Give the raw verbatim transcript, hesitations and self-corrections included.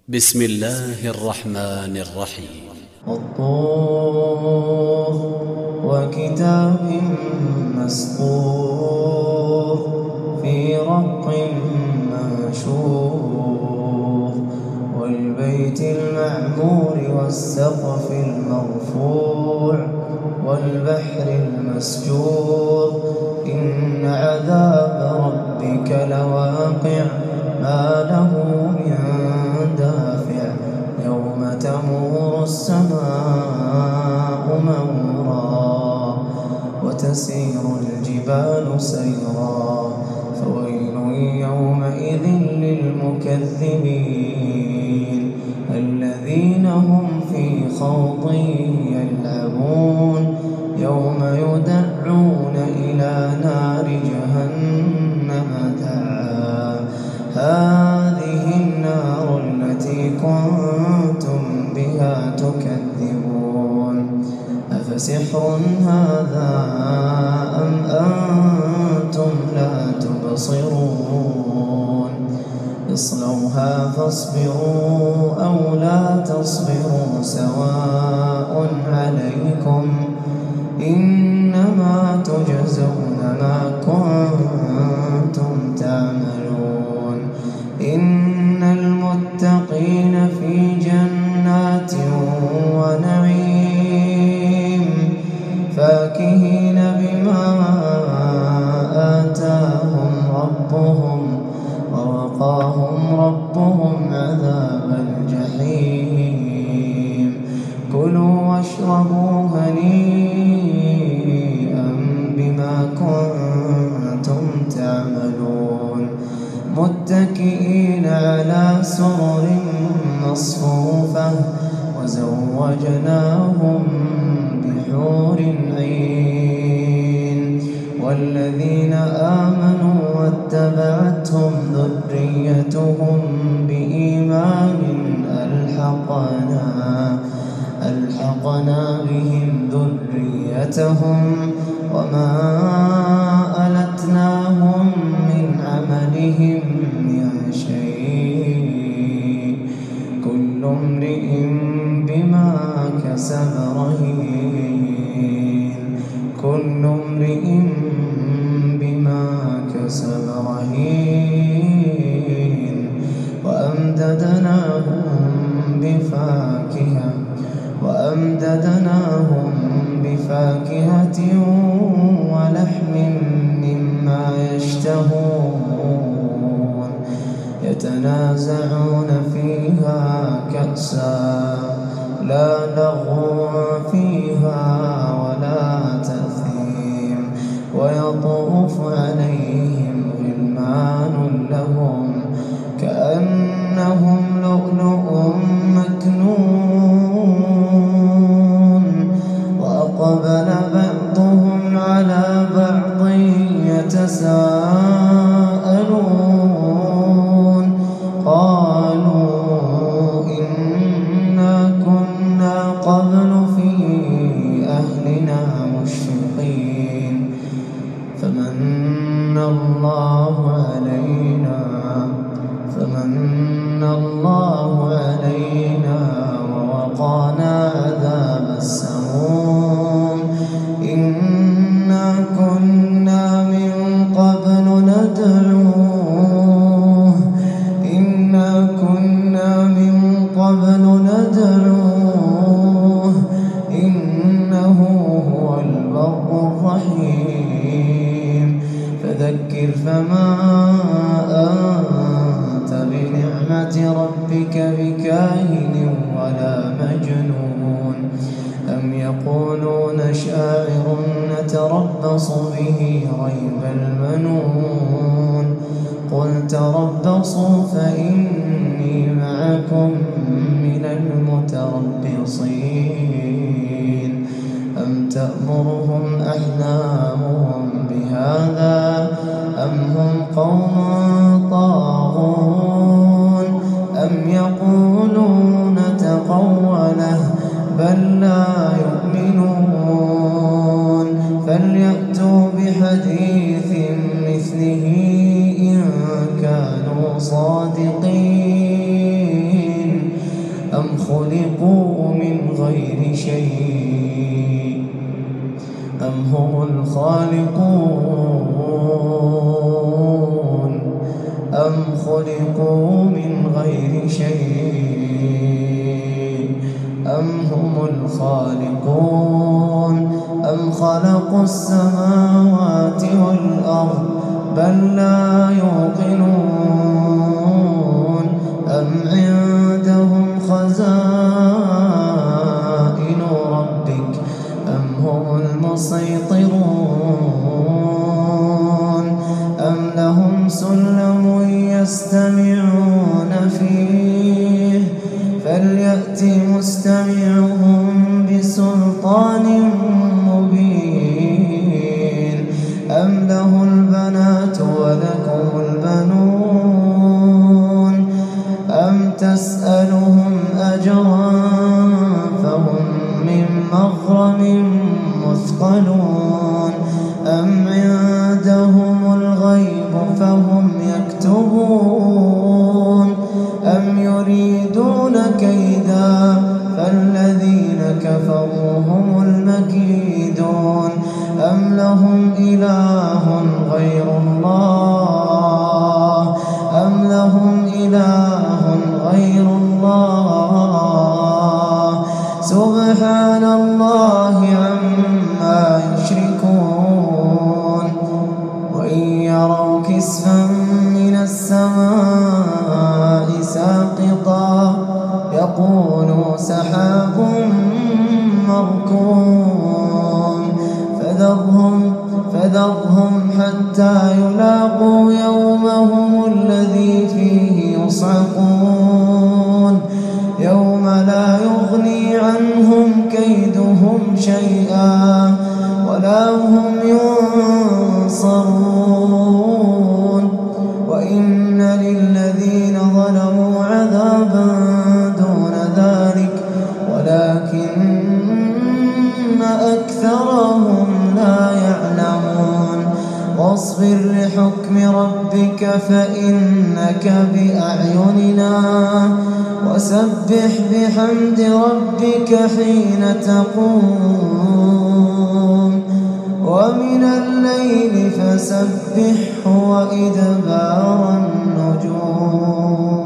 بسم الله الرحمن الرحيم. والطور وكتاب مسطور في رق منشور والبيت المعمور والسقف المرفوع والبحر المسجور إن عذاب ربك لواقع ما له من دافع يوم تمور السماء مورا وتسير الجبال سيرا فويل يومئذ للمكذبين الذين هم في خوض يلعبون يوم يدعون إلى نار جهنم دعا هذه النار التي كنتم بها تكذبون أفسحر هذا أم أنتم لا تبصرون اصلوها فاصبروا أو لا تصبروا سواء عليكم إنما تجزون ما كنتم تعملون إن المتقين في جنات ونعيم فاكهين بما آتاهم ربهم ووقاهم ربهم عذاب الجحيم كلوا واشربوا هنيئا بما كنتم تعملون متكئين على سرر مصفوفة وزوجناهم بحور عين والذين آمنوا واتبعتهم ذريتهم بإيمان ألحقنا ألحقنا بهم ذريتهم وما ألتناهم من عملهم من شيء كل امرئ بما كسب رهين كل امرئ بما كسب رهين وأمددناهم بفاكهة وأمددناهم بفاكهة ولحم مما يشتهون يتنازعون فيها كأسا لا لغو فيها ولا تأثيم ويطوف عليهم غلمان لهم كأنهم لؤلؤ مكنون وأقبل بعضهم على بعض يتساءلون قالوا إنا كنا قبل في أهلنا مشفقين فمن الله علينا فمن الله علينا ووقانا عذاب السموم إنا كنا من قبل ندعوه إنا كنا من قبل ندعوه إنه هو البر الرحيم فذكر فما أنت بنعمة ربك بكاهن ولا مجنون أم يقولون شاعر نتربص به ريب المنون قل تربصوا فإني معكم من المتربصين أم تأمرهم أحلامهم بهذا أم هم قوم طاغون أم يقولون تقوله بل لا يؤمنون فليأتوا بحديث مثله إن كانوا صادقين خلقوا من غير شيء أم هم الخالقون أم خلقوا من غير شيء أم هم الخالقون أم خلقوا السماوات والأرض بل لا يوقنون أم عندهم خزائن ربك أم هم المسيطرون أم لهم سلم يستمعون فيه فليأت مستمعهم بسلطان مبين أم له البنات ولكم البنون أم تسألهم أجرا فهم من مغرم مثقلون أم عندهم الغيب فهم يكتبون أم يريدون كيدا فالذين كفروا هم المكيدون أم لهم إله غير الله أم لهم إله غير الله سبحان الله عما يشركون وإن يروا كسفا من السماء ساقطا يقولوا سحاب مركوم فذرهم فذرهم حتى يلاقوا يومهم الذي فيه يصعقون يوم لا يغني عنهم كيدهم شيئا ولا هم ينصرون وإن للذين ظلموا عذابا دون ذلك ولكن أكثرهم لا يعلمون واصبر لحكم ربك فإنك بأعيننا وسبح بحمد ربك حين تقوم ومن الليل فسبحه وإدبار النجوم.